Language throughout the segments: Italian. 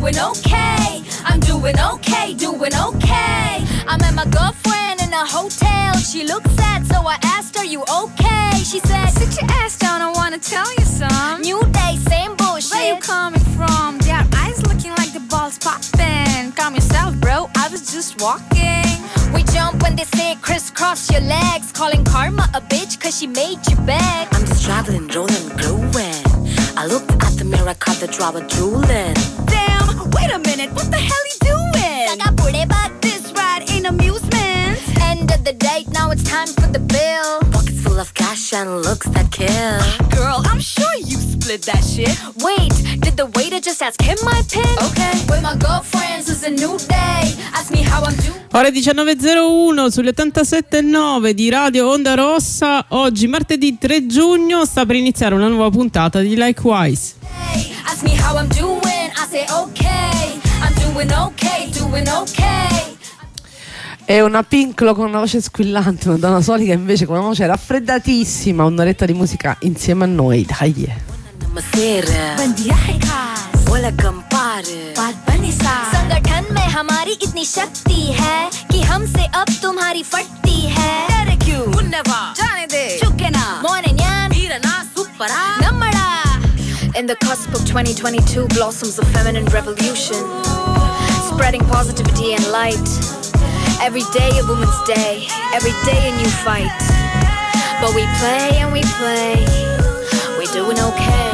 doing okay. I'm doing okay, doing okay. I met my girlfriend in a hotel. She looked sad, so I asked her, you okay? She said, sit your ass down, I wanna tell you some. New day, same bullshit. Where you coming from? Their eyes looking like the balls popping. Calm yourself, bro, I was just walking. We jump when they say crisscross your legs. Calling karma a bitch cause she made you beg. I'm just traveling, rolling, growing. I looked at the mirror, caught the drop of drooling. Damn, wait a minute, what the hell you doing? But this ride ain't amusement. End of the date, now it's time for the bill. Pockets full of cash and looks that kill. Girl, I'm sure you split that shit. Wait, did the waiter just ask him my pin? Okay, with my girlfriends it's a new day. Ask me how I'm doing. Ore 19.01 sulle 87.9 di Radio Onda Rossa. Oggi martedì 3 giugno sta per iniziare una nuova puntata di Likewise. Ask me how I'm doing, I say okay. I'm doing okay, doing okay. È una Pinklo con una voce squillante, una Donna Solica invece con una voce raffreddatissima. Un'oretta di musica insieme a noi, dai. Buen viaje खास बोला कंपारे बात बनी सा संगठन में हमारी इतनी शक्ति है कि हमसे अब तुम्हारी फटती है डरे क्यों उन्नवा जाने दे चुके ना मोने न्यान वीरना सुपरा नम्मड़ा. In the cusp of 2022 blossoms a feminine revolution, spreading positivity and light. Every day a woman's day, every day a new fight. But we play and we play, we're doing okay.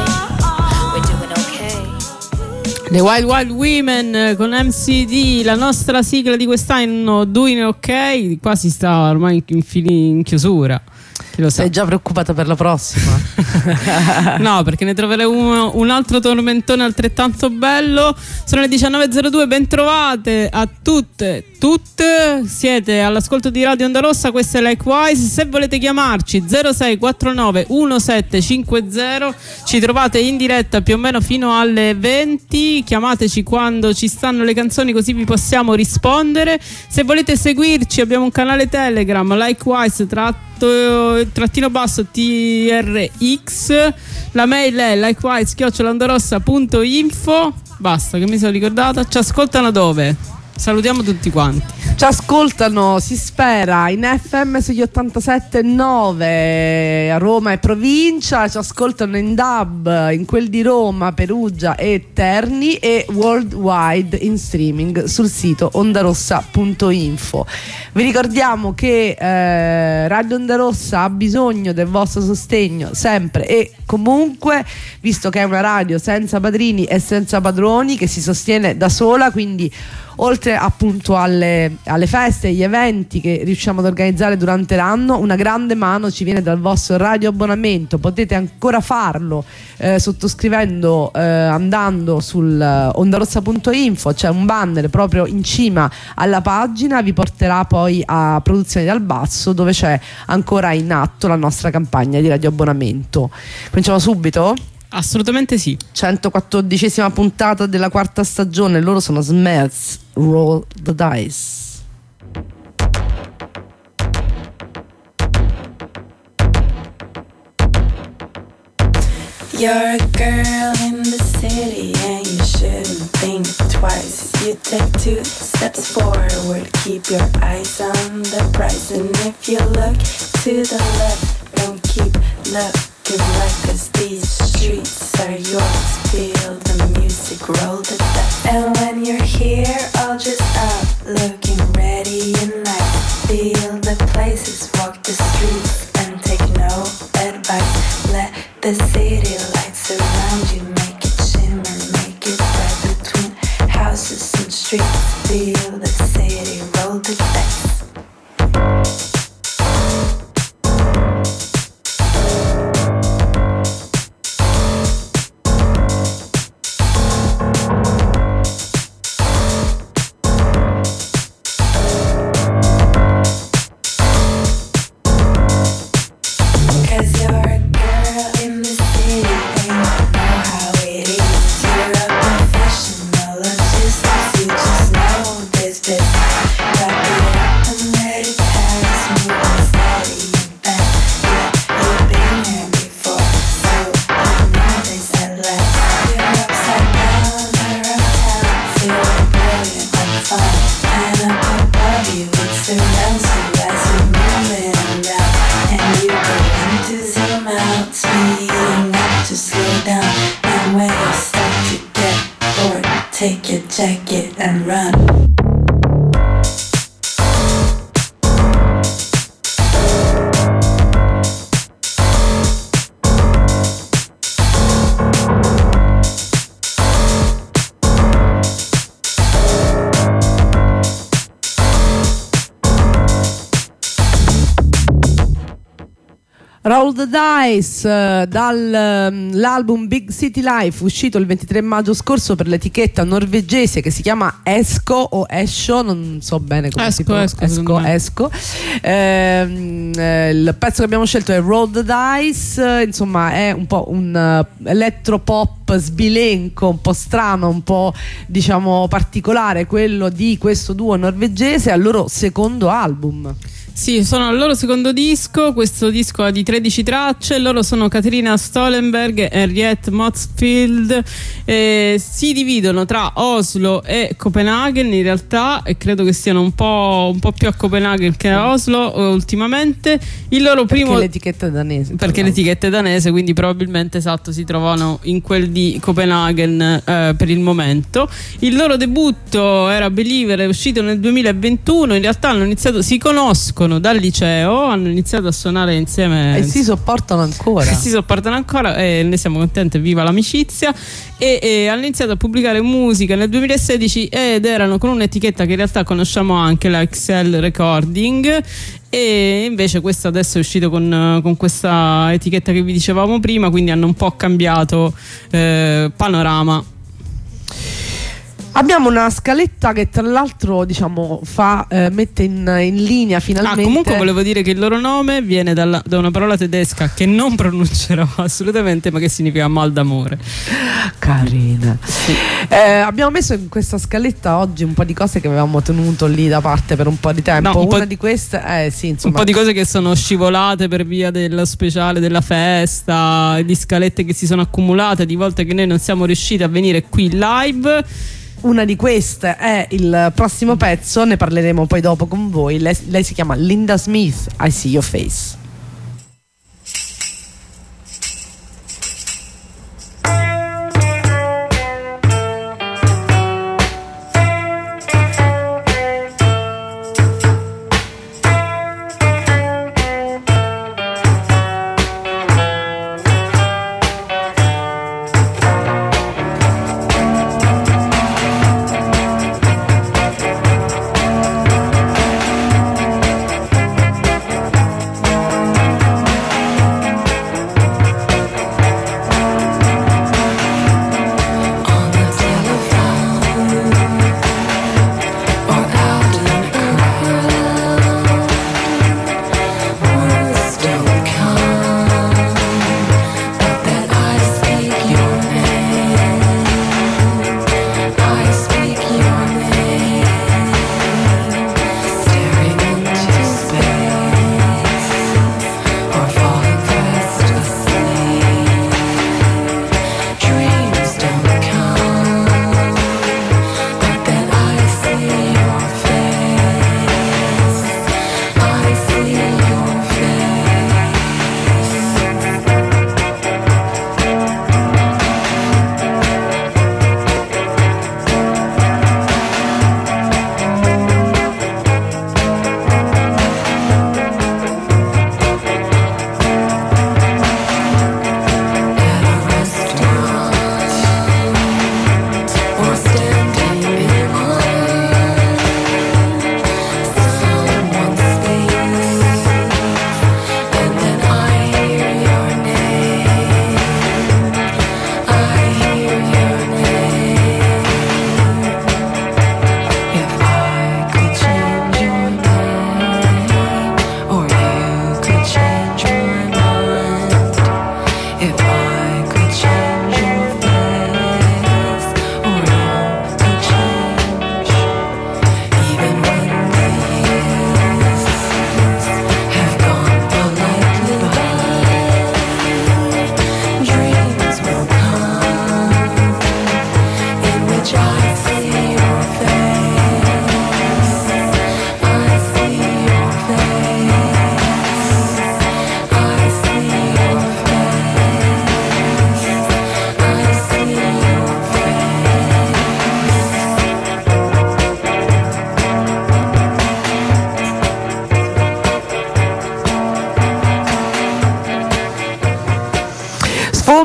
The Wild Wild Women con MCD, la nostra sigla di quest'anno, Doing Ok. Qua si sta ormai in chiusura. Chi lo sa? Sei già preoccupata per la prossima? No, perché ne troverei un altro tormentone altrettanto bello. Sono le 19.02, bentrovate a tutte. Siete all'ascolto di Radio Onda Rossa, questa è Likewise. Se volete chiamarci 0649 1750, ci trovate in diretta più o meno fino alle 20. Chiamateci quando ci stanno le canzoni, così vi possiamo rispondere. Se volete seguirci abbiamo un canale Telegram, Likewise trattino basso TRX. La mail è likewise@ondorossa.info. Basta, che mi sono ricordata. Ci ascoltano dove? Salutiamo tutti quanti. Ci ascoltano, si spera, in FM sugli 87.9 a Roma e provincia, ci ascoltano in DAB in quel di Roma, Perugia e Terni, e worldwide in streaming sul sito ondarossa.info. Vi ricordiamo che Radio Onda Rossa ha bisogno del vostro sostegno sempre e comunque, visto che è una radio senza padrini e senza padroni, che si sostiene da sola, quindi oltre appunto alle feste, agli eventi che riusciamo ad organizzare durante l'anno, una grande mano ci viene dal vostro radio abbonamento. Potete ancora farlo sottoscrivendo, andando sul ondarossa.info, c'è un banner proprio in cima alla pagina, vi porterà poi a Produzioni dal Basso, dove c'è ancora in atto la nostra campagna di radio abbonamento. Cominciamo subito? Assolutamente sì. 114esima puntata della quarta stagione. Loro sono Smells, Roll the Dice. You're a girl in the city and you shouldn't think twice. You take 2 steps forward, keep your eyes on the prize. And if you look to the left, don't keep looking right, 'cause these streets are yours. Feel the music, roll the dice. And when you're here, all just up, looking ready and nice. Feel the places, walk the streets and take no advice. Let the city lights around you make it shimmer, make it bright between houses and streets. Feel the city, roll the dice. take your jacket and run. Roll the Dice dall'album Big City Life, uscito il 23 maggio scorso per l'etichetta norvegese che si chiama Esco o Esho, non so bene come si pronuncia. Esco. Il pezzo che abbiamo scelto è Roll the Dice, insomma è un po' un elettropop sbilenco, un po' strano, un po' diciamo particolare, quello di questo duo norvegese al loro secondo album. Sì, sono al loro secondo disco, questo disco ha di 13 tracce, loro sono Katrina Stollenberg e Henriette Motsfield, si dividono tra Oslo e Copenaghen in realtà, e credo che stiano un po' più a Copenaghen che a Oslo ultimamente. Il loro primo... Perché l'etichetta è danese. Perché l'etichetta è danese, quindi probabilmente esatto si trovano in quel di Copenaghen per il momento. Il loro debutto era Believer, è uscito nel 2021, in realtà hanno iniziato, si conoscono dal liceo, hanno iniziato a suonare insieme e si sopportano ancora e ne siamo contenti, viva l'amicizia, e hanno iniziato a pubblicare musica nel 2016 ed erano con un'etichetta che in realtà conosciamo anche, la Excel Recording, e invece questo adesso è uscito con questa etichetta che vi dicevamo prima, quindi hanno un po' cambiato panorama. Abbiamo una scaletta che tra l'altro diciamo mette in linea finalmente. Comunque volevo dire che il loro nome viene da una parola tedesca che non pronuncerò assolutamente, ma che significa mal d'amore. Carina. Sì. Abbiamo messo in questa scaletta oggi un po' di cose che avevamo tenuto lì da parte per un po' di tempo. Una di queste sì, insomma, un po' di cose che sono scivolate per via dello speciale della festa, di scalette che si sono accumulate, di volte che noi non siamo riusciti a venire qui live. Una di queste è il prossimo pezzo, ne parleremo poi dopo con voi. Lei si chiama Linda Smith, I See Your Face.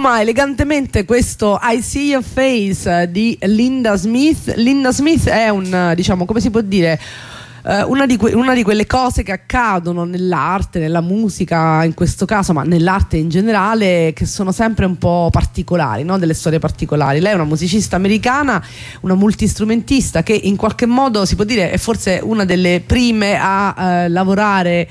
chiama elegantemente questo I See Your Face di Linda Smith. Linda Smith è un, diciamo, come si può dire, una di quelle cose che accadono nell'arte, nella musica in questo caso, ma nell'arte in generale, che sono sempre un po' particolari, no? Delle storie particolari. Lei è una musicista americana, una multistrumentista che in qualche modo si può dire è forse una delle prime a lavorare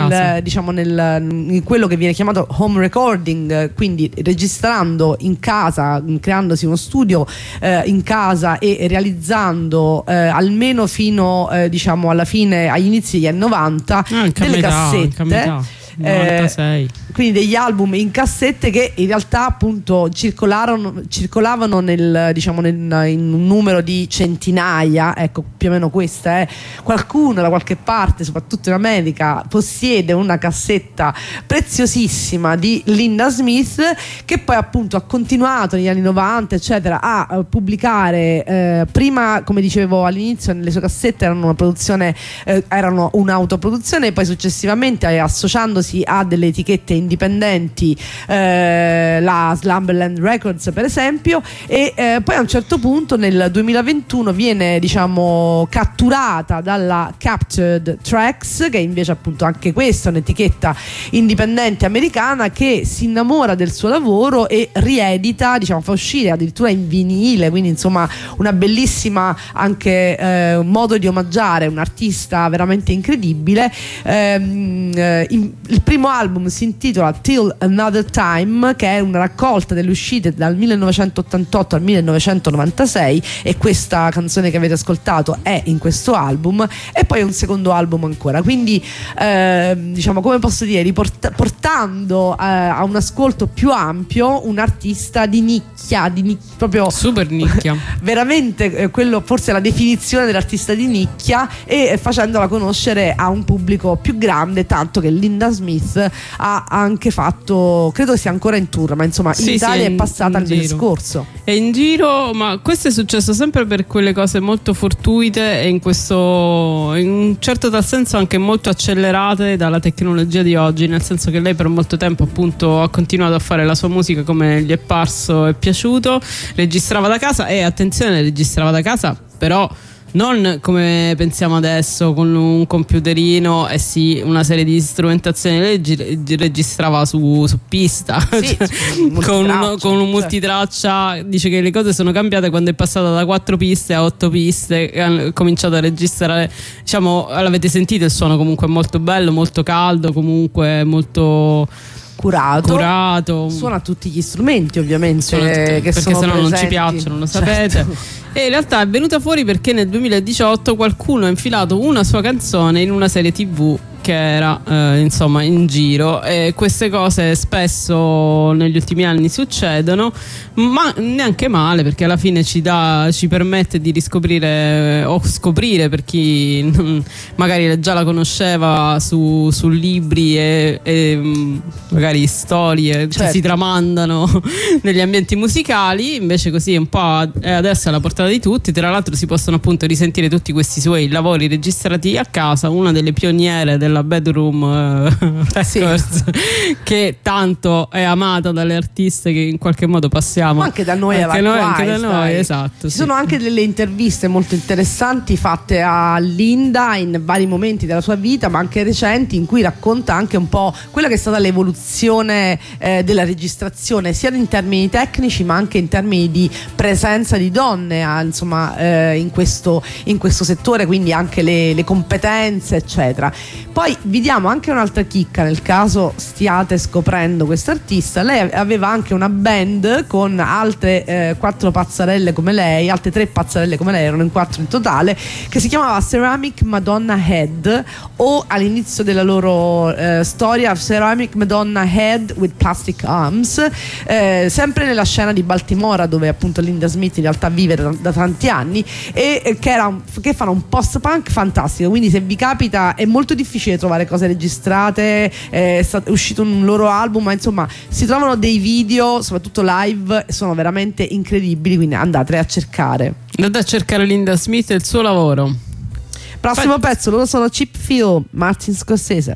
in quello che viene chiamato home recording, quindi registrando in casa, creandosi uno studio in casa e realizzando almeno fino diciamo alla fine, agli inizi degli anni 90, delle cassette. 96. Quindi degli album in cassette che in realtà appunto circolavano nel, diciamo, in un numero di centinaia, ecco, più o meno questa è. Qualcuno da qualche parte, soprattutto in America, possiede una cassetta preziosissima di Linda Smith, che poi appunto ha continuato negli anni 90 eccetera a pubblicare, prima, come dicevo all'inizio, nelle sue cassette erano una produzione, erano un'autoproduzione, poi successivamente associandosi a delle etichette indipendenti, la Slumberland Records per esempio, e poi a un certo punto nel 2021 viene, diciamo, catturata dalla Captured Tracks, che invece appunto anche questa è un'etichetta indipendente americana che si innamora del suo lavoro e riedita, diciamo, fa uscire addirittura in vinile, quindi insomma una bellissima anche modo di omaggiare un artista veramente incredibile. Il primo album si intitola Till Another Time, che è una raccolta delle uscite dal 1988 al 1996, e questa canzone che avete ascoltato è in questo album, e poi un secondo album ancora, quindi diciamo, come posso dire, portando a un ascolto più ampio un artista di nicchia, proprio super nicchia veramente, quello forse è la definizione dell'artista di nicchia, e facendola conoscere a un pubblico più grande, tanto che Linda Smith ha anche fatto, credo sia ancora in tour, ma insomma in Italia è passata il mese scorso. È in giro, ma questo è successo sempre per quelle cose molto fortuite e in un certo tal senso anche molto accelerate dalla tecnologia di oggi, nel senso che lei per molto tempo appunto ha continuato a fare la sua musica come gli è parso e piaciuto, registrava da casa, e attenzione, registrava da casa però non come pensiamo adesso con un computerino e sì, una serie di strumentazioni. Lei registrava su pista, sì, con un multitraccia. Dice che le cose sono cambiate quando è passata da 4 piste a 8 piste, ha cominciato a registrare, diciamo, l'avete sentito, il suono comunque è molto bello, molto caldo, comunque molto curato. Suona tutti gli strumenti ovviamente, perché sono se no non ci presenti. piacciono, lo sapete. Certo. E in realtà è venuta fuori perché nel 2018 qualcuno ha infilato una sua canzone in una serie TV che era insomma in giro, e queste cose spesso negli ultimi anni succedono, ma neanche male, perché alla fine ci permette di riscoprire o scoprire, per chi magari già la conosceva, su libri e magari storie che si tramandano negli ambienti musicali. Invece così un po' è adesso alla portata di tutti. Tra l'altro si possono appunto risentire tutti questi suoi lavori registrati a casa, una delle pioniere della Bedroom Records, che tanto è amata dalle artiste che in qualche modo passiamo, ma anche da noi, anche da noi, esatto. Ci sono anche delle interviste molto interessanti fatte a Linda in vari momenti della sua vita, ma anche recenti, in cui racconta anche un po' quella che è stata l'evoluzione della registrazione, sia in termini tecnici ma anche in termini di presenza di donne insomma in questo settore, quindi anche le competenze eccetera. Poi vi diamo anche un'altra chicca nel caso stiate scoprendo quest'artista. Lei aveva anche una band con altre 4 pazzarelle come lei, altre 3 pazzarelle come lei, erano in 4 in totale, che si chiamava Ceramic Madonna Head, o all'inizio della loro storia Ceramic Madonna Head with Plastic Arms, sempre nella scena di Baltimora, dove appunto Linda Smith in realtà vive da tanti anni, e che fanno un post-punk fantastico. Quindi se vi capita, è molto difficile trovare cose registrate, è uscito un loro album, ma insomma si trovano dei video soprattutto live, sono veramente incredibili, quindi andate a cercare Linda Smith e il suo lavoro. Prossimo pezzo, loro sono Cheap Feel, Martin Scorsese.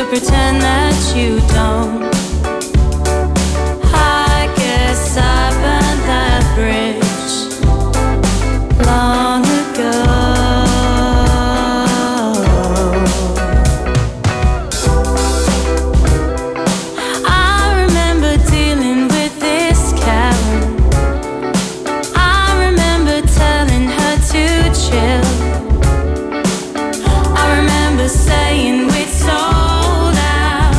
pretend that you don't. I guess I burned that bridge long ago. Saying we'd sold out.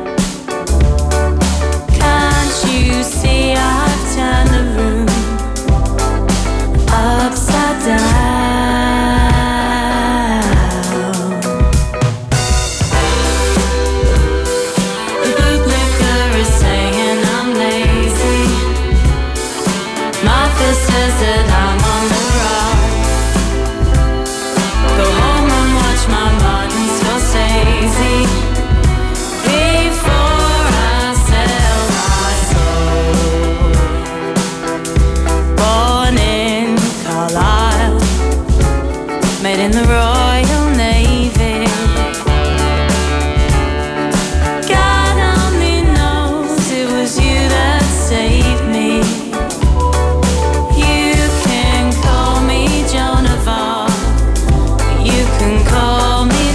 Can't you see I've turned the room upside down? The bootlicker is saying I'm lazy. Martha says that I'm on the road. Go home and watch my Martin Scorsese before I sell my soul. Born in Carlisle, made in the Royal Navy. God only knows it was you that saved me. You can call me Joan of Arc. You can call me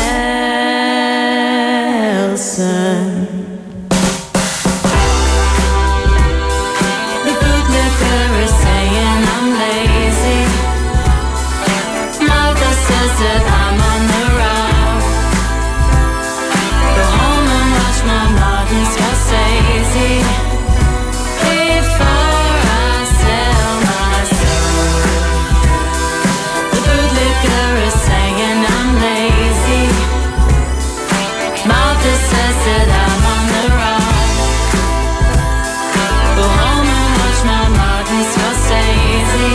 Nelson. The bootlicker is saying I'm lazy. Mother says that I'm on the road. Go home and watch my Martin Scorsese before I sell my soul. The bootlicker is saying I'm lazy. Martha says that I'm on the road. Go home and watch my Martin Scorsese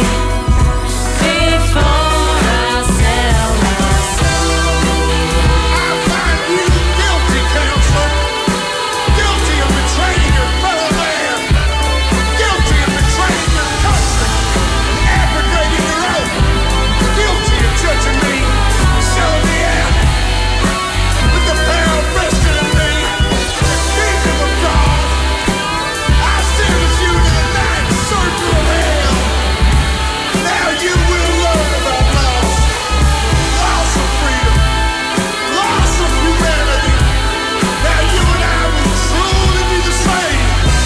before I sell my soul. I find you guilty, counselor. Guilty of betraying your fellow man. Guilty of betraying your country and abrogating your oath. Guilty of judging me, selling me out. With the power vested in me, the kingdom of God. I sentence you to the ninth circle of hell. Now you will learn about loss. Loss of freedom. Loss of humanity. Now you and I will truly be the same.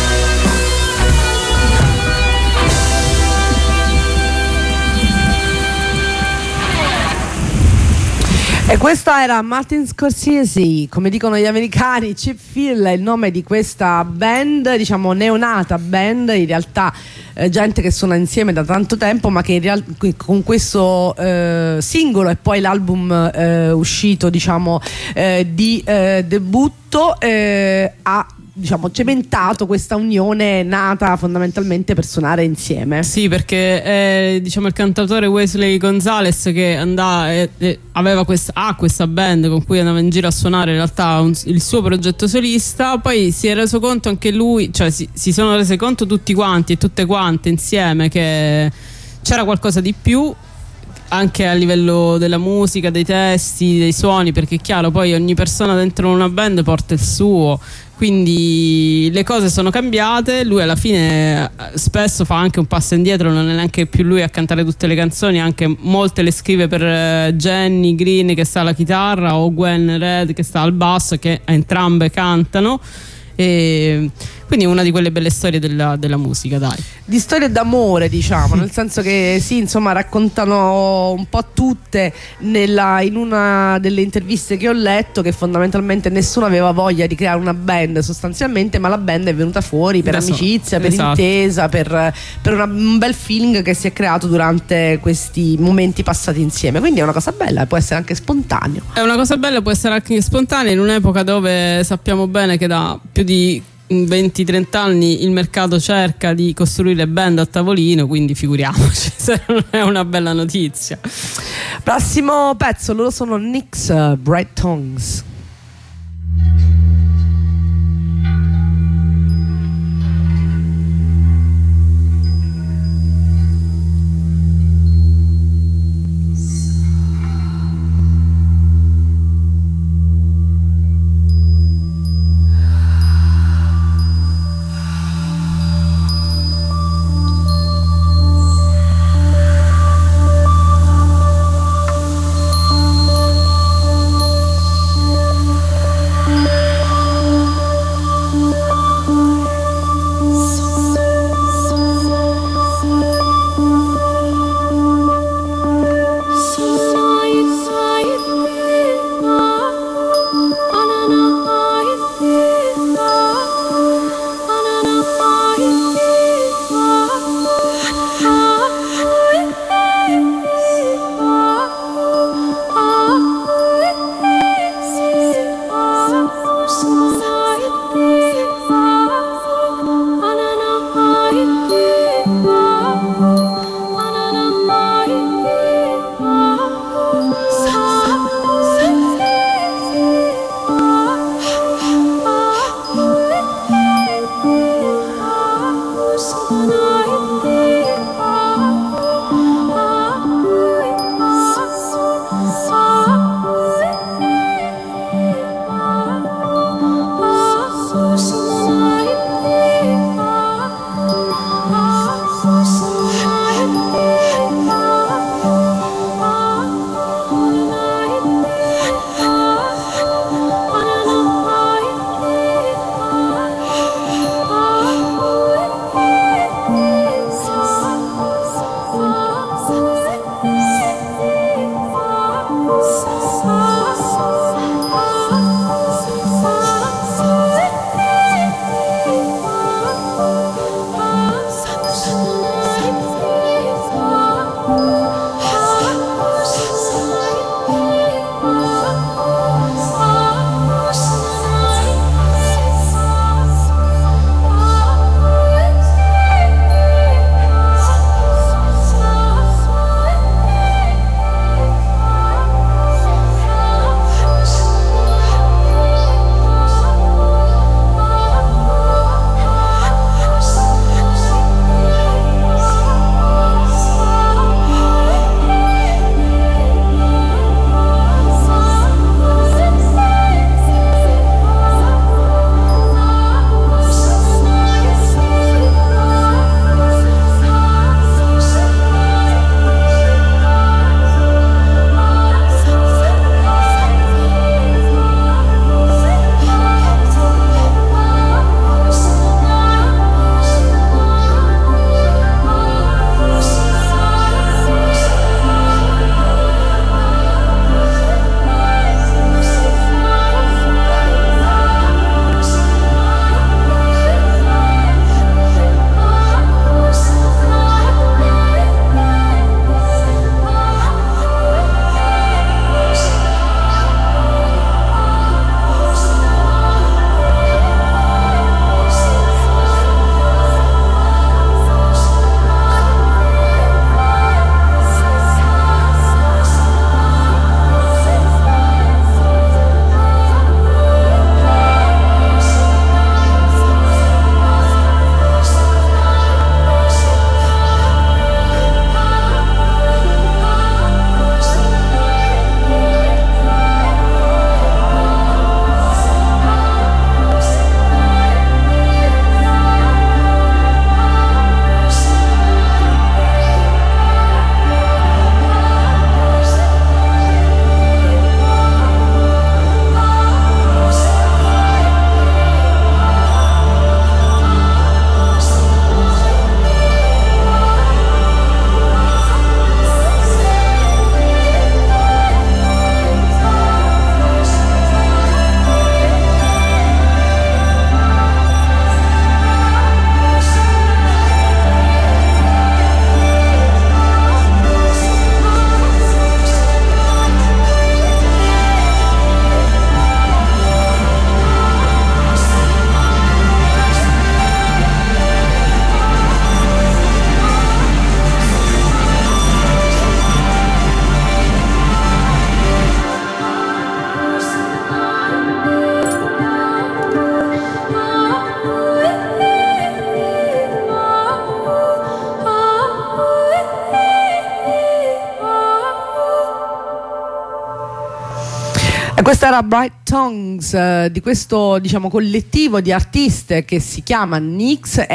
E questo era Martin Scorsese, come dicono gli americani. Chip Phil è il nome di questa band, diciamo neonata band, in realtà gente che suona insieme da tanto tempo, ma che con questo singolo e poi l'album uscito, diciamo, di debutto ha, diciamo, cementato questa unione nata fondamentalmente per suonare insieme. Sì, perché diciamo il cantautore Wesley Gonzalez, che aveva questa band con cui andava in giro a suonare, in realtà il suo progetto solista. Poi si è reso conto anche lui, cioè si sono resi conto tutti quanti e tutte quante insieme che c'era qualcosa di più anche a livello della musica, dei testi, dei suoni, perché è chiaro, poi ogni persona dentro una band porta il suo, quindi le cose sono cambiate. Lui alla fine spesso fa anche un passo indietro, non è neanche più lui a cantare tutte le canzoni, anche molte le scrive per Jenny Green, che sta alla chitarra, o Gwen Red, che sta al basso, che entrambe cantano. E quindi una di quelle belle storie della musica, dai, di storie d'amore, diciamo, nel senso che sì, insomma, raccontano un po' tutte in una delle interviste che ho letto, che fondamentalmente nessuno aveva voglia di creare una band sostanzialmente, ma la band è venuta fuori per amicizia, per intesa, per un bel feeling che si è creato durante questi momenti passati insieme. Quindi è una cosa bella, può essere anche spontaneo. È una cosa bella, può essere anche spontanea, in un'epoca dove sappiamo bene che da più di 20-30 anni il mercato cerca di costruire band a tavolino, quindi figuriamoci se non è una bella notizia. Prossimo pezzo, loro sono Nyx, Bright Tongues. E questa era Bright Tongues, di questo diciamo collettivo di artiste che si chiama NYX,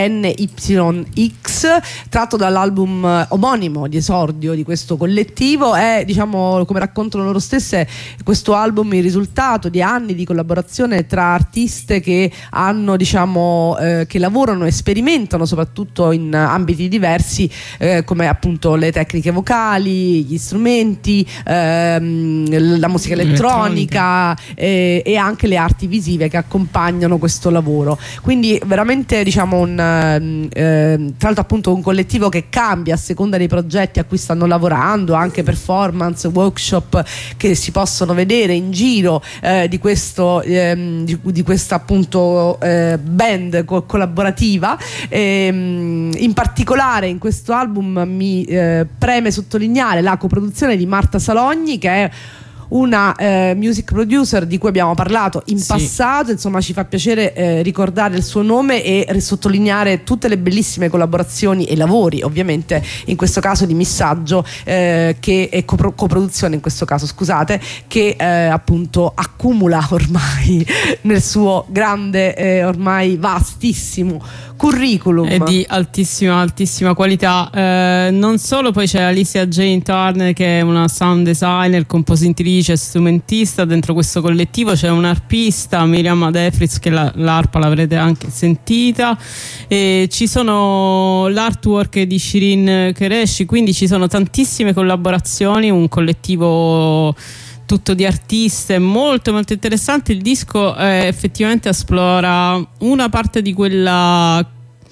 NYX, tratto dall'album omonimo di esordio di questo collettivo. È, diciamo, come raccontano loro stesse, questo album il risultato di anni di collaborazione tra artiste che hanno, diciamo, che lavorano e sperimentano soprattutto in ambiti diversi, come appunto le tecniche vocali, gli strumenti, la musica elettronica e anche le arti visive che accompagnano questo lavoro. Quindi veramente, diciamo, tra l'altro appunto un collettivo che cambia a seconda dei progetti a cui stanno lavorando, anche performance, workshop che si possono vedere in giro di questa appunto band collaborativa. In particolare in questo album mi preme sottolineare la coproduzione di Marta Salogni, che è una music producer di cui abbiamo parlato in passato. Insomma, ci fa piacere ricordare il suo nome e sottolineare tutte le bellissime collaborazioni e lavori, ovviamente in questo caso di missaggio che è coproduzione in questo caso, scusate, che appunto accumula ormai nel suo grande ormai vastissimo curriculum. È di altissima qualità. Non solo, poi c'è Alicia Jane Turner, che è una sound designer, compositrice, strumentista dentro questo collettivo. C'è un'arpista, Miriam Adefris, che l'arpa l'avrete anche sentita, e ci sono l'artwork di Shirin Qureshi, quindi ci sono tantissime collaborazioni, un collettivo tutto di artiste molto molto interessante. Il disco effettivamente esplora una parte di quella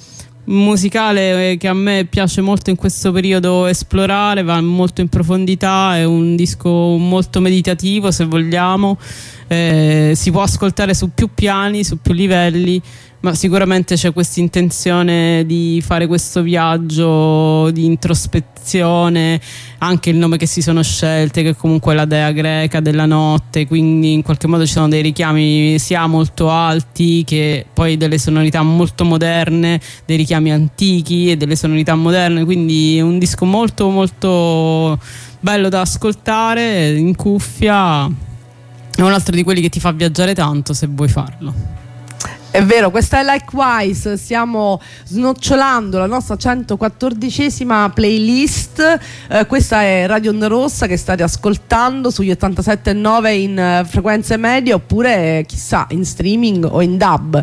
musicale che a me piace molto in questo periodo esplorare, va molto in profondità, è un disco molto meditativo, se vogliamo, si può ascoltare su più piani, su più livelli, ma sicuramente c'è questa intenzione di fare questo viaggio di introspezione, anche il nome che si sono scelte, che comunque è la dea greca della notte, quindi in qualche modo ci sono dei richiami sia molto alti che poi delle sonorità molto moderne, dei richiami antichi e delle sonorità moderne, quindi è un disco molto molto bello da ascoltare in cuffia, è un altro di quelli che ti fa viaggiare tanto se vuoi farlo. È vero, questa è Likewise, stiamo snocciolando la nostra 114esima playlist, questa è Radio Onda Rossa che state ascoltando sugli 87.9 in frequenze medie, oppure chissà in streaming o in DAB.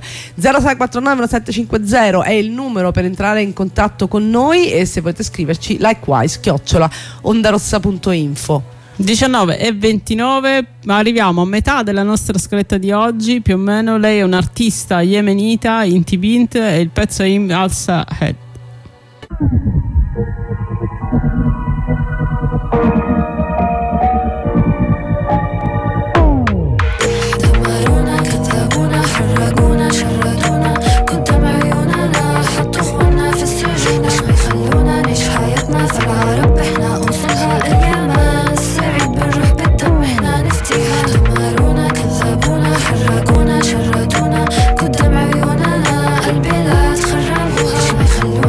06491750 è il numero per entrare in contatto con noi, e se volete scriverci likewise@ondarossa.info. 19:29, arriviamo a metà della nostra scaletta di oggi più o meno. Lei è un'artista yemenita, Inti Bint, e il pezzo è In Alsa Head. خلونا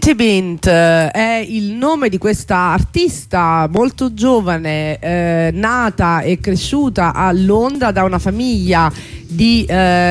Inti Bint è il nome di questa artista molto giovane, nata e cresciuta a Londra da una famiglia di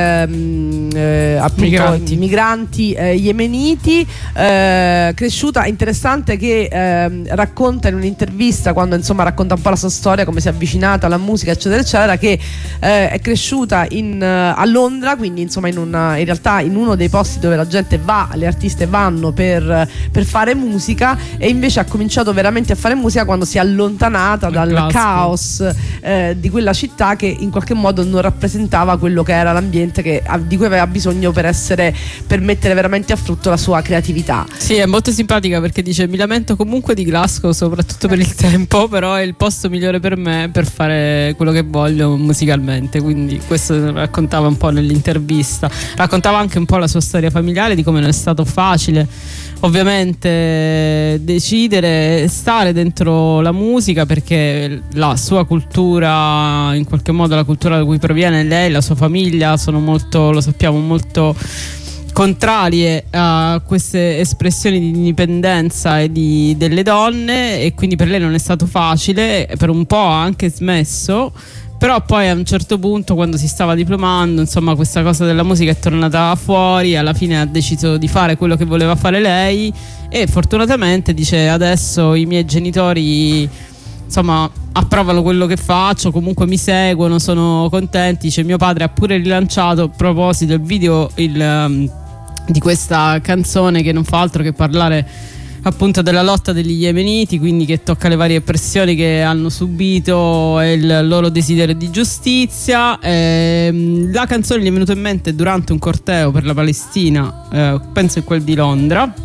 appunto migranti yemeniti, cresciuta. Interessante che racconta in un'intervista, quando insomma racconta un po' la sua storia, come si è avvicinata alla musica eccetera eccetera, che è cresciuta a Londra, quindi insomma in realtà in uno dei posti dove la gente va, le artiste vanno per fare musica, e invece ha cominciato veramente a fare musica quando si è allontanata dal caos di quella città, che in qualche modo non rappresentava quello che era l'ambiente di cui aveva bisogno per mettere veramente a frutto la sua creatività. Sì, è molto simpatica perché dice: mi lamento comunque di Glasgow, soprattutto per il tempo, però è il posto migliore per me per fare quello che voglio musicalmente. Quindi questo raccontava un po' nell'intervista. Raccontava anche un po' la sua storia familiare, di come non è stato facile ovviamente decidere stare dentro la musica, perché la sua cultura, in qualche modo la cultura da cui proviene lei, la sua famiglia, sono molto, lo sappiamo, molto contrarie a queste espressioni di indipendenza e delle donne, e quindi per lei non è stato facile. Per un po' ha anche smesso, però poi a un certo punto, quando si stava diplomando, insomma, questa cosa della musica è tornata fuori. Alla fine ha deciso di fare quello che voleva fare lei, e fortunatamente, dice, adesso i miei genitori insomma approvano quello che faccio, comunque mi seguono, sono contenti. Dice: mio padre ha pure rilanciato, a proposito, il video di questa canzone, che non fa altro che parlare appunto della lotta degli yemeniti, quindi che tocca le varie oppressioni che hanno subito e il loro desiderio di giustizia. La canzone gli è venuta in mente durante un corteo per la Palestina, penso in quel di Londra,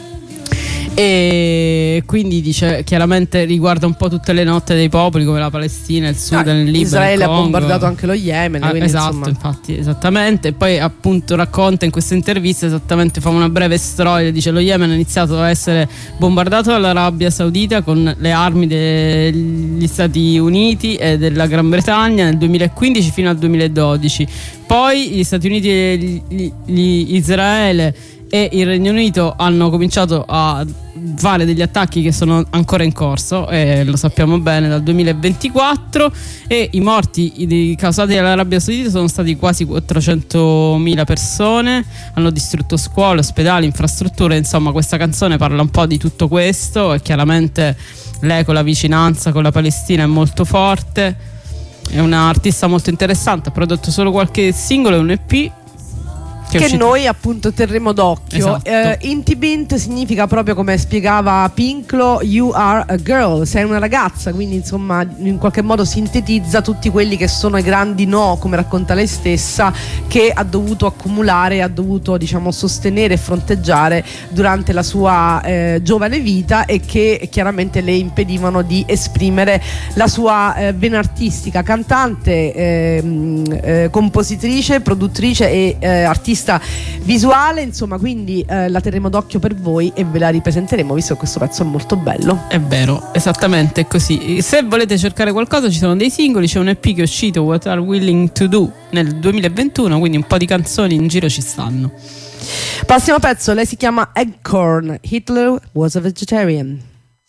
e quindi dice, chiaramente riguarda un po' tutte le notte dei popoli, come la Palestina, il Sudan, il Libano, Israele il Congo. ha bombardato anche lo Yemen, quindi, esatto, insomma. infatti, esattamente. E poi appunto racconta in questa intervista, esattamente, fa una breve storia. Dice: lo Yemen ha iniziato a essere bombardato dall'Arabia Saudita con le armi degli Stati Uniti e della Gran Bretagna nel 2015 fino al 2012. Poi gli Stati Uniti e Israele e il Regno Unito hanno cominciato a fare degli attacchi che sono ancora in corso, e lo sappiamo bene, dal 2024, e i morti causati dall'Arabia Saudita sono stati quasi 400.000 persone, hanno distrutto scuole, ospedali, infrastrutture. Insomma, questa canzone parla un po' di tutto questo, e chiaramente lei, con la vicinanza con la Palestina, è molto forte. È un'artista molto interessante, ha prodotto solo qualche singolo e un EP che noi appunto terremo d'occhio. Esatto. Inti Bint significa, proprio come spiegava Pinklo, you are a girl, sei una ragazza, quindi insomma in qualche modo sintetizza tutti quelli che sono i grandi no, come racconta lei stessa, che ha dovuto accumulare, ha dovuto, diciamo, sostenere e fronteggiare durante la sua giovane vita, e che chiaramente le impedivano di esprimere la sua vena artistica. Cantante, compositrice, produttrice e artista visuale, insomma, quindi la terremo d'occhio per voi e ve la ripresenteremo, visto che questo pezzo è molto bello. È vero, esattamente così. Se volete cercare qualcosa, ci sono dei singoli, c'è un EP che è uscito, What Are Willing to Do, nel 2021, quindi un po' di canzoni in giro ci stanno. Prossimo pezzo, lei si chiama Eggcorn, Hitler was a vegetarian.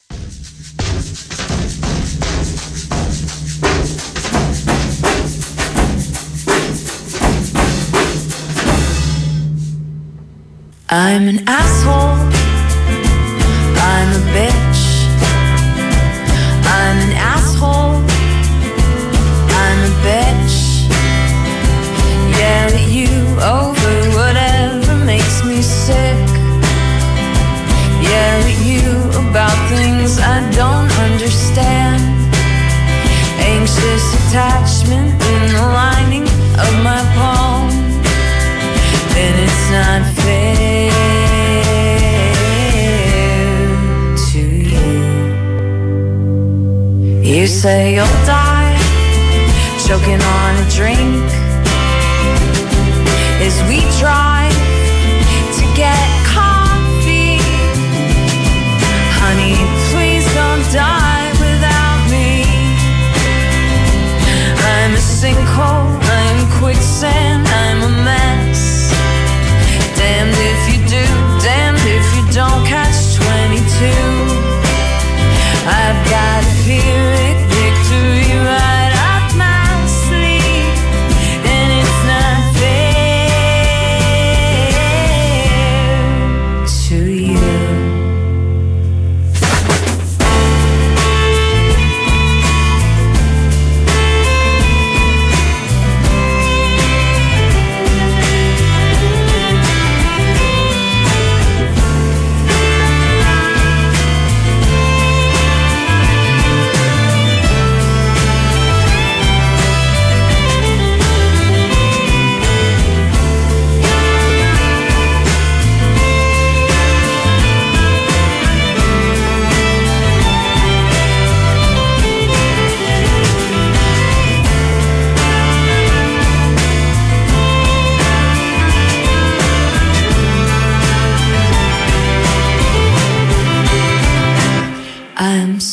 I'm an asshole, I'm a bitch, I'm an asshole, I'm a bitch. Yell at you over whatever makes me sick. Yell at you about things I don't understand. Anxious attachment in the lining of my palm. And it's not fair to you. You say you'll die choking on a drink as we drive to get coffee. Honey, please don't die without me. I'm a sinkhole, I'm quicksand, I'm a mess. Damned if you do, damned if you don't catch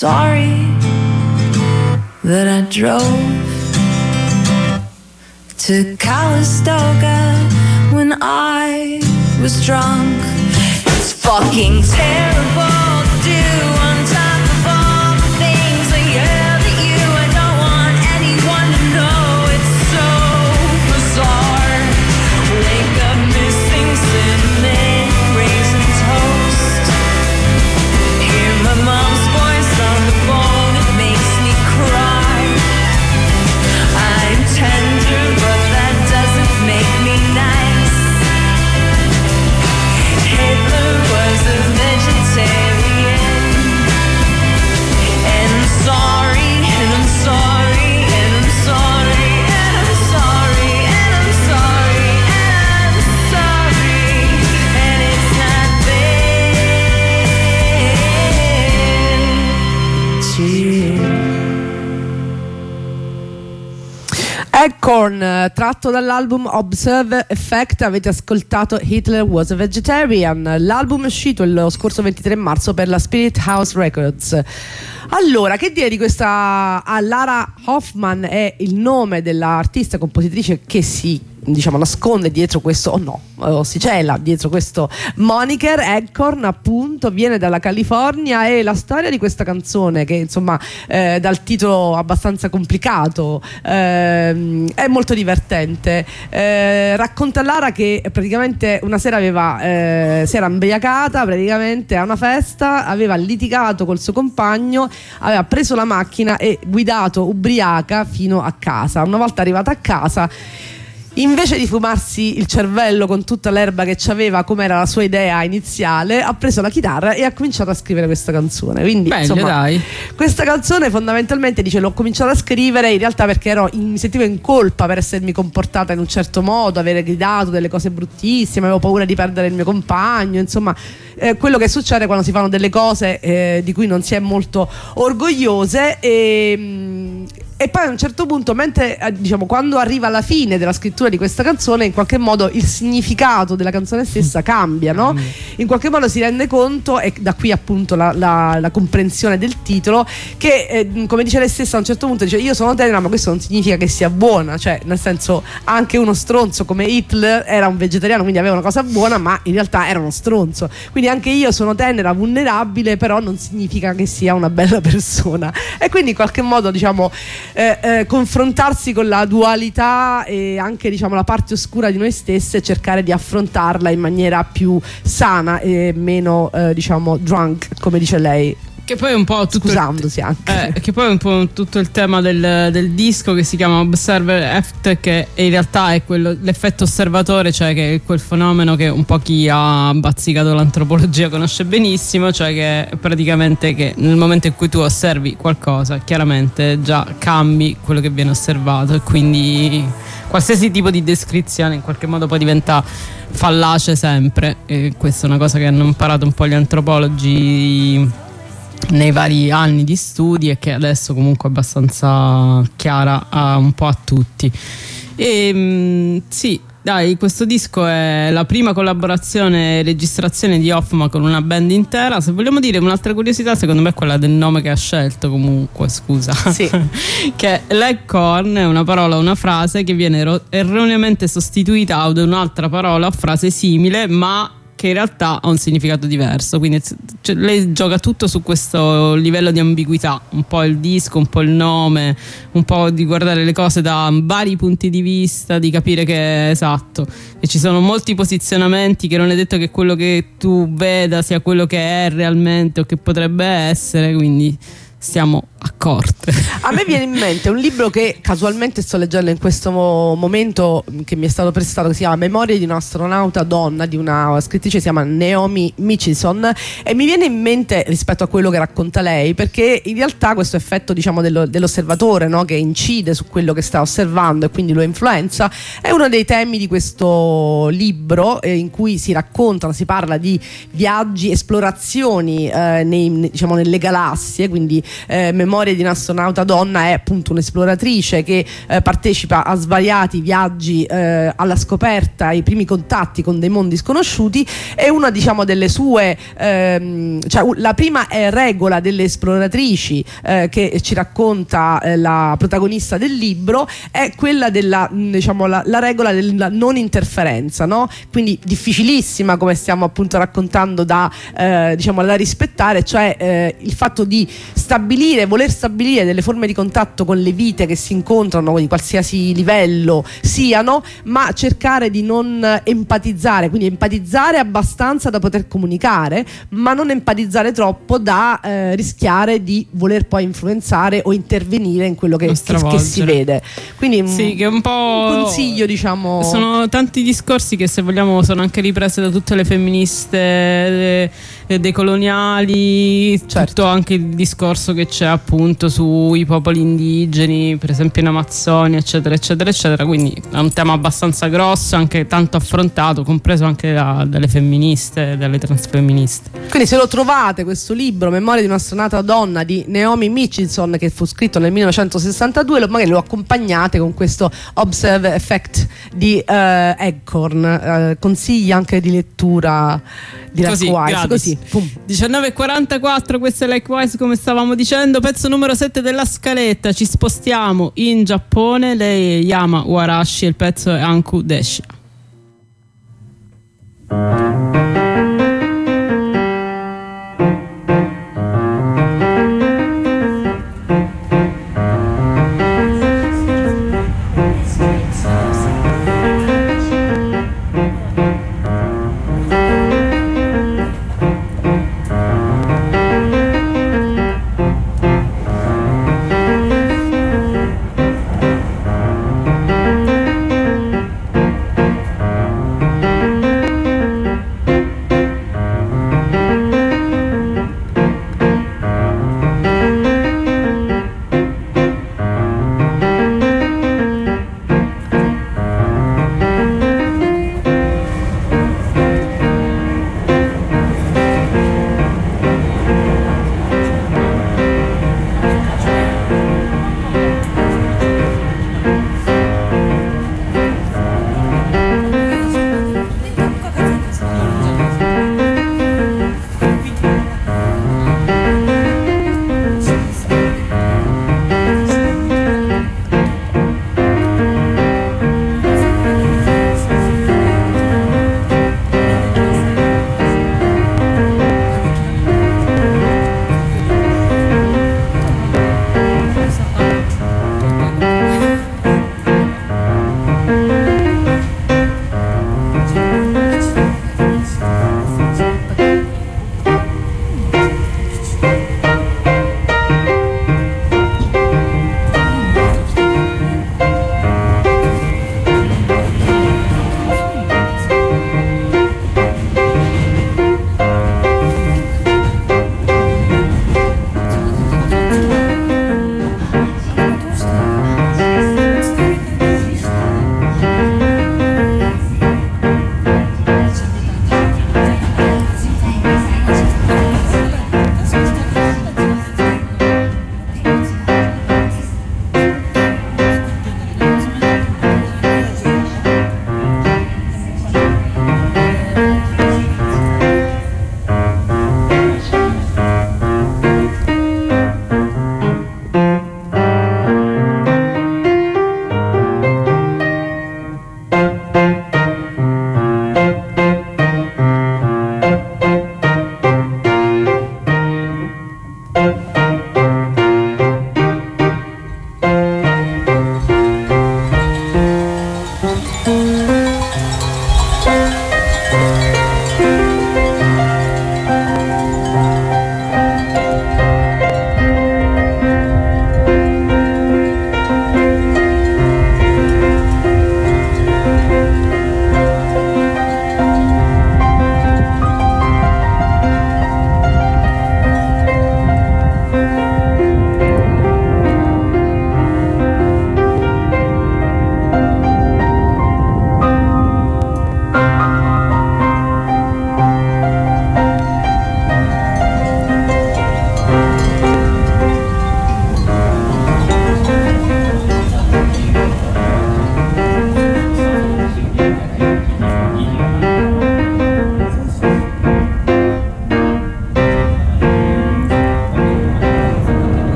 sorry that I drove to Calistoga when I was drunk. It's fucking terrible to do on top of all the things I yelled at you. I don't want anyone to know. It's so bizarre. Wake up missing cinnamon raisin toast. Hear my mom's voice on the phone. It makes me cry. I'm tender, but that doesn't make me nice. Hitler was a vegetarian. And I'm sorry, and I'm sorry, and I'm sorry, and I'm sorry, and I'm sorry, and I'm sorry, and it's not fair to you. Acorn, tratto dall'album Observe Effect, avete ascoltato Hitler Was a Vegetarian. L'album è uscito lo scorso 23 marzo per la Spirit House Records. Allora, che dire di questa Lara Hoffman? È il nome dell'artista compositrice che si nasconde dietro questo, si cela dietro questo moniker. Acorn, appunto, viene dalla California, e la storia di questa canzone, che insomma dal titolo abbastanza complicato, è molto divertente. Racconta Lara che praticamente una sera si era imbriacata praticamente a una festa, aveva litigato col suo compagno, aveva preso la macchina e guidato ubriaca fino a casa. Una volta arrivata a casa, invece di fumarsi il cervello con tutta l'erba che c'aveva, come era la sua idea iniziale, ha preso la chitarra e ha cominciato a scrivere questa canzone. Quindi dai. Questa canzone fondamentalmente dice: l'ho cominciata a scrivere in realtà perché mi sentivo in colpa per essermi comportata in un certo modo, avere gridato delle cose bruttissime, avevo paura di perdere il mio compagno, insomma quello che succede quando si fanno delle cose di cui non si è molto orgogliose. E poi a un certo punto, mentre quando arriva alla fine della scrittura di questa canzone, in qualche modo il significato della canzone stessa cambia, no? In qualche modo si rende conto, e da qui appunto la comprensione del titolo, che come dice lei stessa, a un certo punto dice: io sono tenera, ma questo non significa che sia buona. Cioè, nel senso, anche uno stronzo come Hitler era un vegetariano, quindi aveva una cosa buona, ma in realtà era uno stronzo. Quindi anche io sono tenera, vulnerabile, però non significa che sia una bella persona. E quindi in qualche modo confrontarsi con la dualità e anche la parte oscura di noi stesse, e cercare di affrontarla in maniera più sana e meno drunk, come dice lei. Che poi è un po' tutto scusandosi anche. Che poi è un po' tutto il tema del disco, che si chiama Observe Effect, che in realtà è l'effetto osservatore, cioè che è quel fenomeno che un po' chi ha bazzicato l'antropologia conosce benissimo, cioè che praticamente che nel momento in cui tu osservi qualcosa, chiaramente già cambi quello che viene osservato, e quindi qualsiasi tipo di descrizione in qualche modo poi diventa fallace sempre. E questa è una cosa che hanno imparato un po' gli antropologi nei vari anni di studi, e che adesso comunque è abbastanza chiara un po' a tutti. E sì, dai, questo disco è la prima collaborazione e registrazione di Hoffman con una band intera. Se vogliamo dire un'altra curiosità, secondo me è quella del nome che ha scelto, comunque, scusa, sì. Che Leghorn è una parola, una frase che viene erroneamente sostituita da un'altra parola o frase simile, ma che in realtà ha un significato diverso. Quindi lei gioca tutto su questo livello di ambiguità, un po' il disco, un po' il nome, un po' di guardare le cose da vari punti di vista, di capire che esatto, e ci sono molti posizionamenti, che non è detto che quello che tu veda sia quello che è realmente o che potrebbe essere, quindi stiamo accorte. A me viene in mente un libro che casualmente sto leggendo in questo momento, che mi è stato prestato, che si chiama Memorie di un'astronauta donna, di una scrittrice che si chiama Naomi Mitchison, e mi viene in mente rispetto a quello che racconta lei, perché in realtà questo effetto dell'osservatore, no, che incide su quello che sta osservando e quindi lo influenza, è uno dei temi di questo libro, in cui si parla di viaggi, esplorazioni nelle galassie, quindi Memorie di un'astronauta donna è appunto un'esploratrice che partecipa a svariati viaggi alla scoperta, ai primi contatti con dei mondi sconosciuti, e una, diciamo, delle sue la prima regola delle esploratrici che ci racconta la protagonista del libro è quella della, diciamo, la regola della non interferenza, no? Quindi difficilissima, come stiamo appunto raccontando, da rispettare, cioè il fatto di voler stabilire delle forme di contatto con le vite che si incontrano di qualsiasi livello siano, ma cercare di non empatizzare, quindi empatizzare abbastanza da poter comunicare, ma non empatizzare troppo da rischiare di voler poi influenzare o intervenire in quello che si vede. Quindi sì, che è un po' un consiglio, diciamo. Sono tanti discorsi che, se vogliamo, sono anche riprese da tutte le femministe decoloniali, certo. Tutto anche il discorso che c'è appunto sui popoli indigeni, per esempio in Amazzonia, eccetera eccetera eccetera. Quindi è un tema abbastanza grosso, anche tanto affrontato, compreso anche dalle femministe, dalle transfemministe. Quindi se lo trovate questo libro, Memoria di un'astronauta donna, di Naomi Mitchinson, che fu scritto nel 1962, magari lo accompagnate con questo Observe Effect di Eggcorn, consigli anche di lettura di Likewise, così, pum. 19:44, questo è Likewise, come stavamo dicendo, pezzo numero 7 della scaletta. Ci spostiamo in Giappone, lei è Yama Warashi e il pezzo è Anku Desha.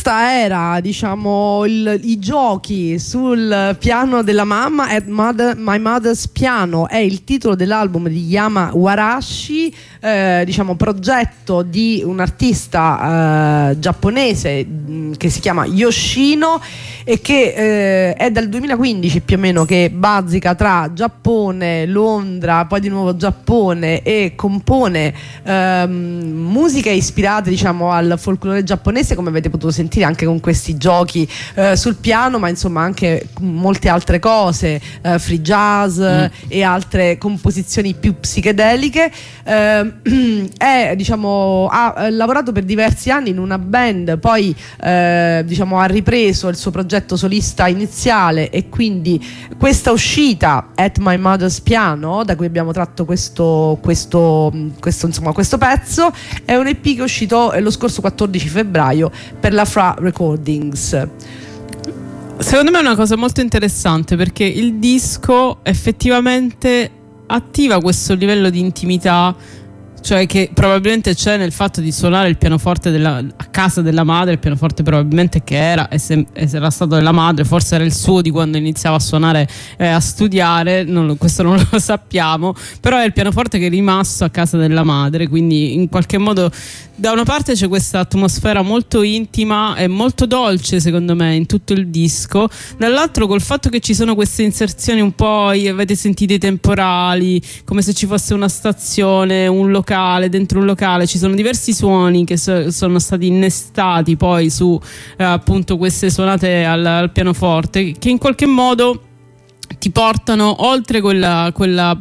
questa era, diciamo, i giochi sul piano della mamma. My Mother's Piano è il titolo dell'album di Yama Warashi, diciamo progetto di un artista giapponese che si chiama Yoshino e che è dal 2015 più o meno che bazzica tra Giappone, Londra, poi di nuovo Giappone e compone musiche ispirate, diciamo, al folklore giapponese, come avete potuto sentire anche con questi giochi sul piano, ma insomma anche molte altre cose, free jazz e altre composizioni più psichedeliche. Diciamo, ha lavorato per diversi anni in una band, poi diciamo ha ripreso il suo progetto solista iniziale, e quindi questa uscita At My Mother's Piano, da cui abbiamo tratto questo pezzo, è un EP che è uscito lo scorso 14 febbraio per la Fra Recordings. Secondo me è una cosa molto interessante, perché il disco effettivamente attiva questo livello di intimità, cioè che probabilmente c'è nel fatto di suonare il pianoforte a casa della madre. Il pianoforte probabilmente che era era stato della madre, forse era il suo di quando iniziava a suonare, a studiare, questo non lo sappiamo, però è il pianoforte che è rimasto a casa della madre, quindi in qualche modo da una parte c'è questa atmosfera molto intima e molto dolce, secondo me, in tutto il disco, dall'altro col fatto che ci sono queste inserzioni un po', avete sentito i temporali, come se ci fosse una stazione, un locale, dentro un locale ci sono diversi suoni che sono stati innestati poi su appunto queste suonate al pianoforte, che in qualche modo ti portano oltre quella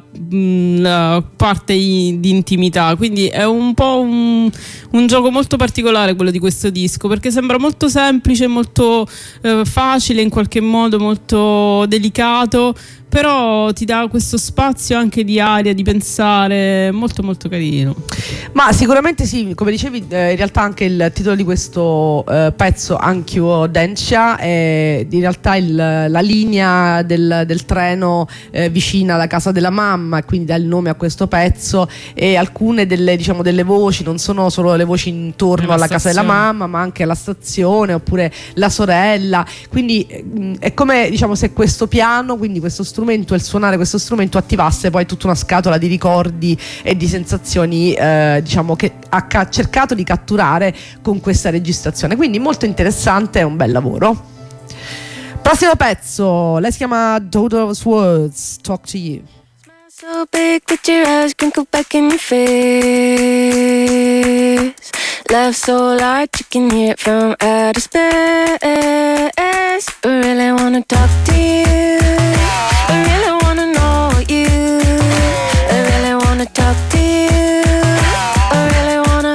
parte di intimità. Quindi è un po' un gioco molto particolare quello di questo disco, perché sembra molto semplice, molto facile, in qualche modo molto delicato, però ti dà questo spazio anche di aria, di pensare, molto molto carino. Ma sicuramente sì, come dicevi, in realtà anche il titolo di questo pezzo, Ankyou Densha, è in realtà la linea del treno vicina alla casa della mamma, e quindi dà il nome a questo pezzo, e alcune delle voci non sono solo le voci intorno alla casa della mamma, ma anche alla stazione, oppure la sorella. Quindi è come, diciamo, se questo piano, quindi questo strumento, il suonare questo strumento attivasse poi tutta una scatola di ricordi e di sensazioni, diciamo, che ha cercato di catturare con questa registrazione. Quindi molto interessante, è un bel lavoro. Prossimo pezzo, lei si chiama Daughter of Swords, Talk to You. So big that your eyes crinkle back in your face. Laugh so loud you can hear it from outer space. I really wanna talk to you. I really wanna know you. I really wanna talk to you. I really wanna.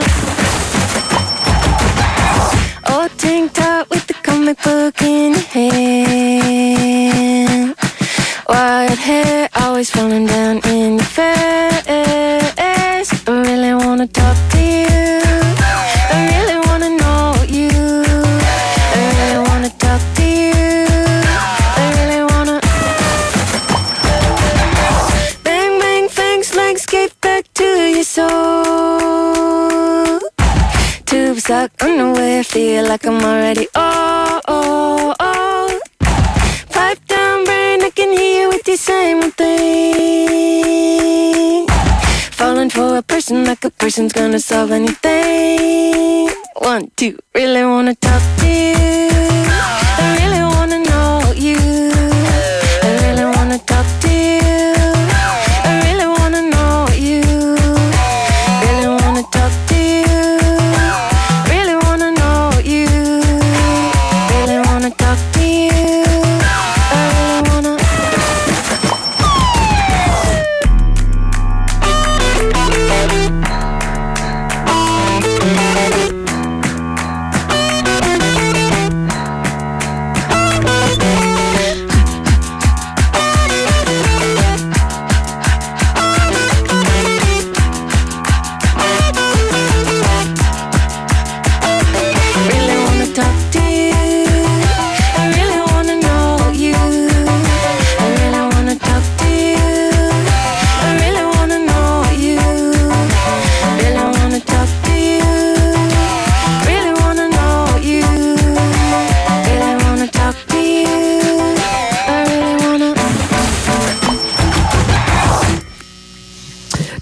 Old tank top with the comic book in your hand. Wild hair always falling down in your face. I really wanna talk to you. I really wanna know you. I really wanna talk to you. I really wanna. Bang bang fangs like escape back to your soul. Tube sock underwear, feel like I'm already old. Pipe down brain, I can hear you with the same thing. Falling for a person like a person's gonna solve anything. 1, 2, really wanna talk to you. I really wanna know you. I really wanna talk to you. I really wanna know you. Really wanna talk to you. Really wanna know you. Really wanna talk to you.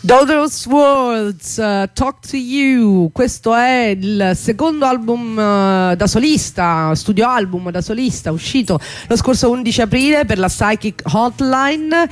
Daughter's Worlds, Talk to You. Questo è il secondo album da solista, studio album da solista, uscito lo scorso 11 aprile per la Psychic Hotline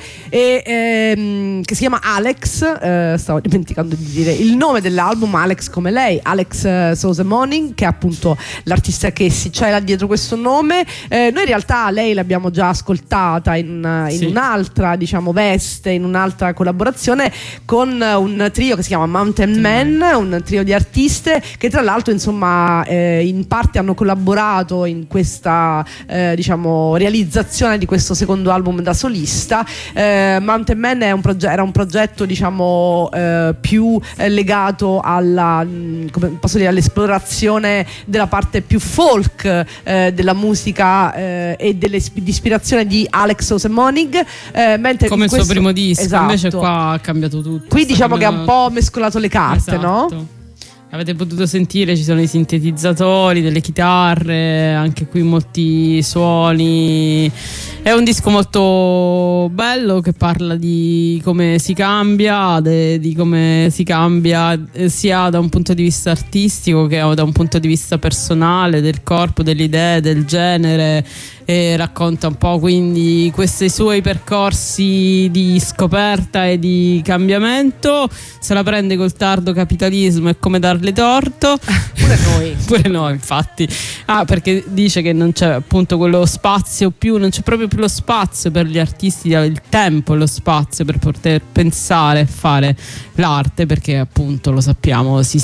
e che si chiama Alex. Stavo dimenticando di dire il nome dell'album, Alex come lei, Alex Sousa-Moning, che è appunto l'artista che si c'era dietro questo nome. Noi in realtà lei l'abbiamo già ascoltata in Sì. un'altra, diciamo, veste, in un'altra collaborazione con un trio che si chiama Mountain Man, un trio di artiste che tra l'altro insomma in parte hanno collaborato in questa diciamo realizzazione di questo secondo album da solista. Mountain Man è era un progetto diciamo più legato alla, come posso dire, all'esplorazione della parte più folk della musica e di ispirazione di Alex Sousa-Moning, mentre Come il suo primo disco. esatto. Invece qua ha cambiato tutto. Qui Sta diciamo che ha un cambiando- po' mescolato le carte, no? Esatto. Avete potuto sentire, ci sono i sintetizzatori, delle chitarre, anche qui molti suoni. È un disco molto bello che parla di come si cambia, di come si cambia sia da un punto di vista artistico che da un punto di vista personale, del corpo, delle idee, del genere, e racconta un po' quindi questi suoi percorsi di scoperta e di cambiamento. Se la prende col tardo capitalismo e come darle torto. Pure noi. Pure noi, infatti. Perché dice che non c'è appunto quello spazio più, non c'è proprio più lo spazio per gli artisti, il tempo e lo spazio per poter pensare e fare l'arte, perché appunto lo sappiamo, si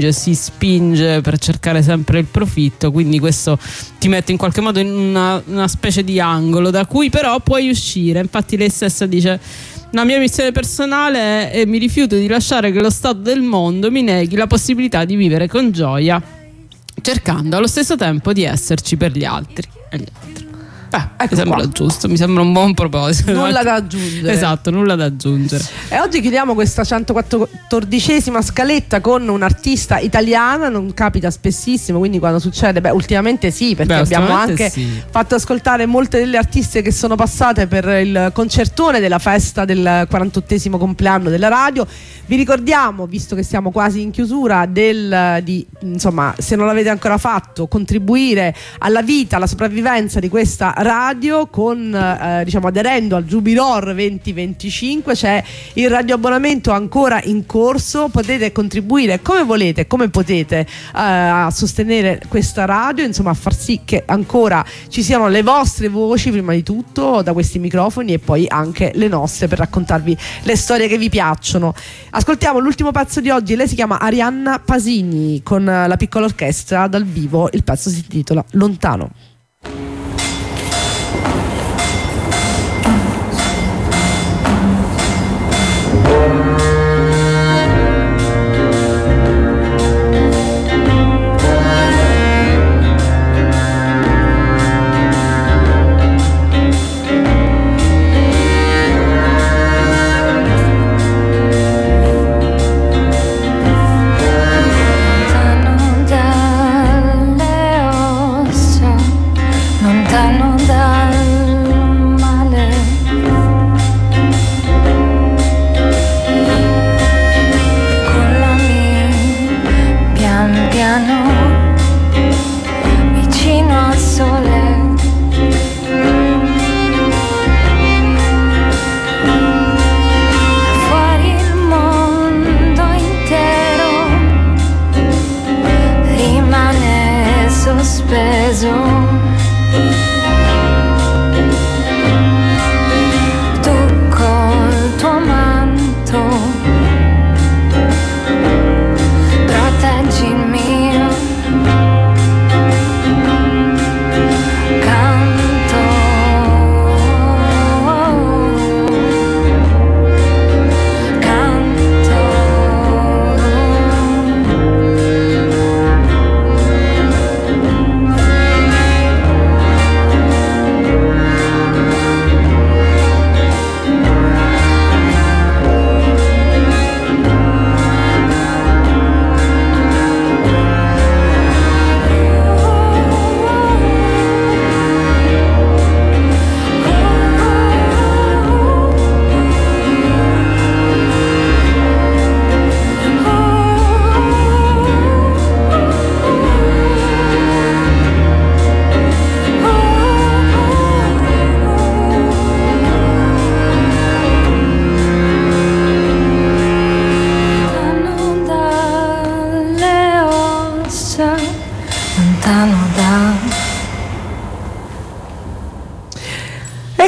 spinge per cercare sempre il profitto, quindi questo ti mette in qualche modo in una specie di angolo da cui però puoi uscire. Infatti lei stessa dice: la mia missione personale è mi rifiuto di lasciare che lo stato del mondo mi neghi la possibilità di vivere con gioia, cercando allo stesso tempo di esserci per gli altri e gli altri. Ecco Mi sembra qua. giusto, mi sembra un buon proposito. Nulla da aggiungere. Esatto, nulla da aggiungere. E oggi chiudiamo questa 114esima scaletta con un'artista italiana. Non capita spessissimo, quindi quando succede, ultimamente sì, perché abbiamo ultimamente anche sì. fatto ascoltare molte delle artiste che sono passate per il concertone della festa del 48esimo compleanno della radio. Vi ricordiamo, visto che siamo quasi in chiusura, insomma, se non l'avete ancora fatto, contribuire alla vita, alla sopravvivenza di questa radio con diciamo aderendo al Jubilor 2025. C'è il radioabbonamento ancora in corso, potete contribuire come volete, come potete a sostenere questa radio, insomma a far sì che ancora ci siano le vostre voci prima di tutto da questi microfoni e poi anche le nostre per raccontarvi le storie che vi piacciono. Ascoltiamo l'ultimo pezzo di oggi, lei si chiama Arianna Pasini con la piccola orchestra dal vivo, il pezzo si intitola Lontano. Dalle ossa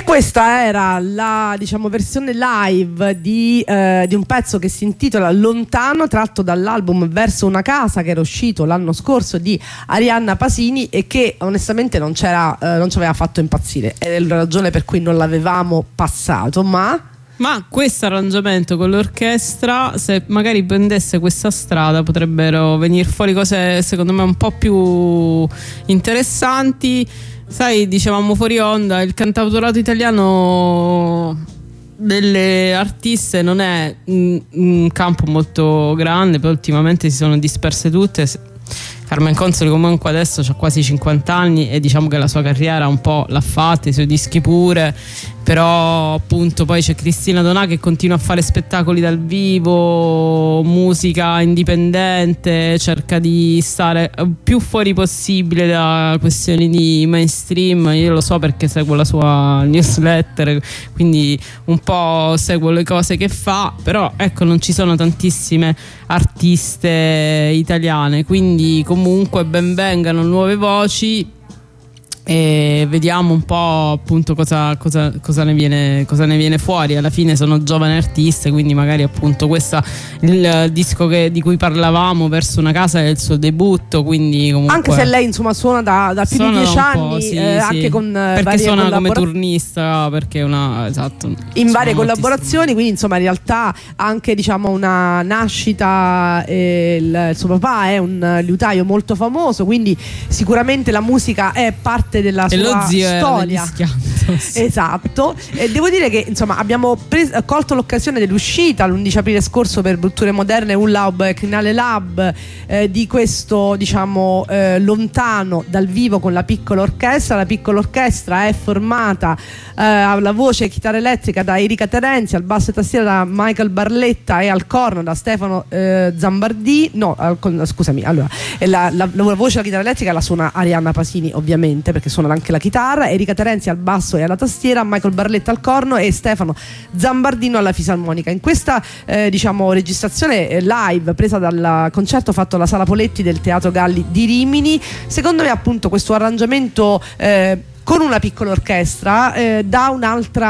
Questa era la, diciamo, versione live di un pezzo che si intitola Lontano, tratto dall'album Verso una casa, che era uscito l'anno scorso, di Arianna Pasini, e che onestamente non ci aveva fatto impazzire. È la ragione per cui non l'avevamo passato, ma questo arrangiamento con l'orchestra, se magari prendesse questa strada, potrebbero venire fuori cose secondo me un po' più interessanti. Sai, dicevamo fuori onda, il cantautorato italiano delle artiste non è un campo molto grande, poi ultimamente si sono disperse tutte. Carmen Consoli comunque adesso ha quasi 50 anni e diciamo che la sua carriera un po' l'ha fatta, i suoi dischi pure, però appunto poi c'è Cristina Donà che continua a fare spettacoli dal vivo, musica indipendente, cerca di stare più fuori possibile da questioni di mainstream. Io lo so perché seguo la sua newsletter, quindi un po' seguo le cose che fa, però ecco, non ci sono tantissime artiste italiane, quindi comunque ben vengano nuove voci e vediamo un po' appunto cosa ne viene fuori. Alla fine sono giovani artiste, quindi magari appunto questo, il disco di cui parlavamo, Verso una casa, è il suo debutto, quindi comunque, anche se lei insomma suona da più di 10 anni, sì, anche con perché suona come turnista, perché esatto, in varie collaborazioni, quindi insomma in realtà anche diciamo una nascita, il suo papà è un liutaio molto famoso, quindi sicuramente la musica è parte della sua storia. Esatto. E devo dire che insomma abbiamo colto l'occasione dell'uscita l'11 aprile scorso per Brutture Moderne Ullaub e Crinale Lab di questo, diciamo, Lontano dal vivo con la piccola orchestra. La piccola orchestra è formata alla voce e chitarra elettrica da Erika Terenzi, al basso e tastiera da Michael Barletta e al corno da Stefano Zambardini. Scusami, allora la voce e la chitarra elettrica la suona Arianna Pasini, ovviamente, perché suona anche la chitarra. Erika Terenzi al basso e alla tastiera, Michael Barletta al corno e Stefano Zambardino alla fisarmonica. In questa diciamo registrazione live presa dal concerto fatto alla Sala Poletti del Teatro Galli di Rimini, secondo me appunto questo arrangiamento con una piccola orchestra dà un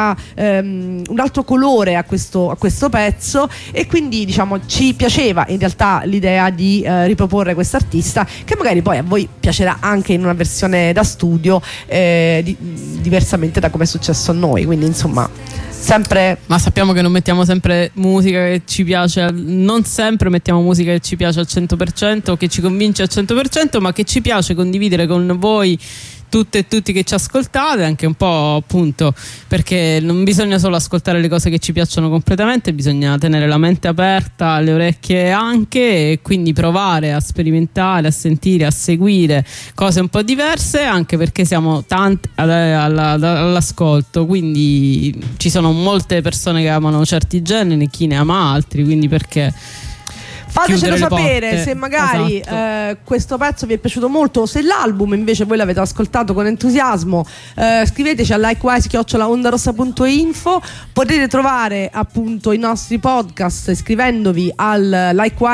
altro colore a questo pezzo, e quindi diciamo ci piaceva in realtà l'idea di riproporre quest'artista, che magari poi a voi piacerà anche in una versione da studio, diversamente da come è successo a noi, quindi insomma sempre. Ma sappiamo che non mettiamo sempre musica che ci piace, non sempre mettiamo musica che ci piace al 100% o che ci convince al 100%, ma che ci piace condividere con voi tutte e tutti che ci ascoltate, anche un po' appunto perché non bisogna solo ascoltare le cose che ci piacciono completamente, bisogna tenere la mente aperta, le orecchie anche, e quindi provare a sperimentare, a sentire, a seguire cose un po' diverse, anche perché siamo tanti all'ascolto, quindi ci sono molte persone che amano certi generi, chi ne ama altri, quindi perché fatecelo sapere se magari questo pezzo vi è piaciuto molto, o se l'album invece voi l'avete ascoltato con entusiasmo. Scriveteci a likewise@ondarossa.info. Potete trovare appunto i nostri podcast scrivendovi al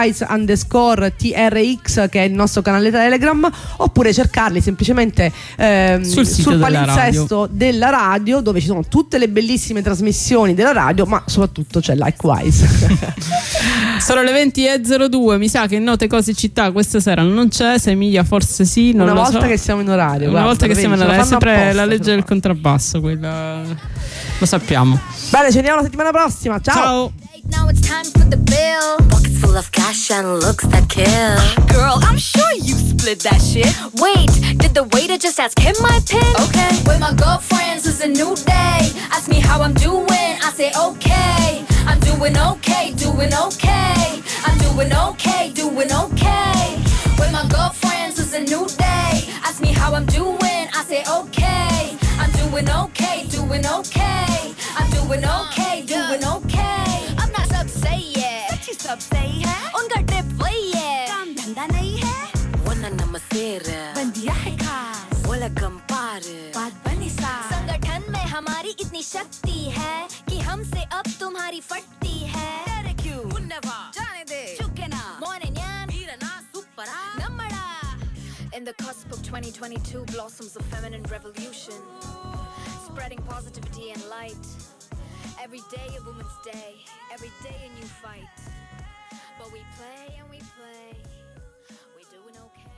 likewise_TRX, che è il nostro canale Telegram, oppure cercarli semplicemente sul palinsesto della radio, dove ci sono tutte le bellissime trasmissioni della radio, ma soprattutto c'è Likewise. Sono le 20:02, mi sa che in Note Cose Città questa sera non c'è, se Emilia forse sì, non una lo volta so. Che siamo in orario, una volta che siamo in orario, è sempre apposta, la legge del contrabbasso, quella lo sappiamo. Bene, ci vediamo la settimana prossima, ciao. Now it's time for the bill. Pockets full of cash and looks that kill. Girl, I'm sure you split that shit. Wait, did the waiter just ask him my pin? Okay. With my girlfriends, it's a new day. Ask me how I'm doing, I say okay. I'm doing okay, doing okay. I'm doing okay, doing okay. With my girlfriends, it's a new day. Ask me how I'm doing, I say okay. I'm doing okay, doing okay. I'm doing okay, doing okay. I'm not सबसे है, सच्ची सबसे है. उनका ट्रिप वही है, काम धंधा नहीं है. Wanna namasera, बंदिया है खास, wala compare. बात बनी साफ. संगठन में हमारी इतनी शक्ति है कि हमसे अब तुम्हारी फटती है. डरे क्यों? उन्नवा, जाने दे. चुके ना. मोने न्यान, हीरना, सुपरा, नम्मड़ा. In the cusp of 2022 blossoms a feminine revolution. spreading positivity and light. Every day a woman's day, every day a new fight. But we play and we play, we're doing okay.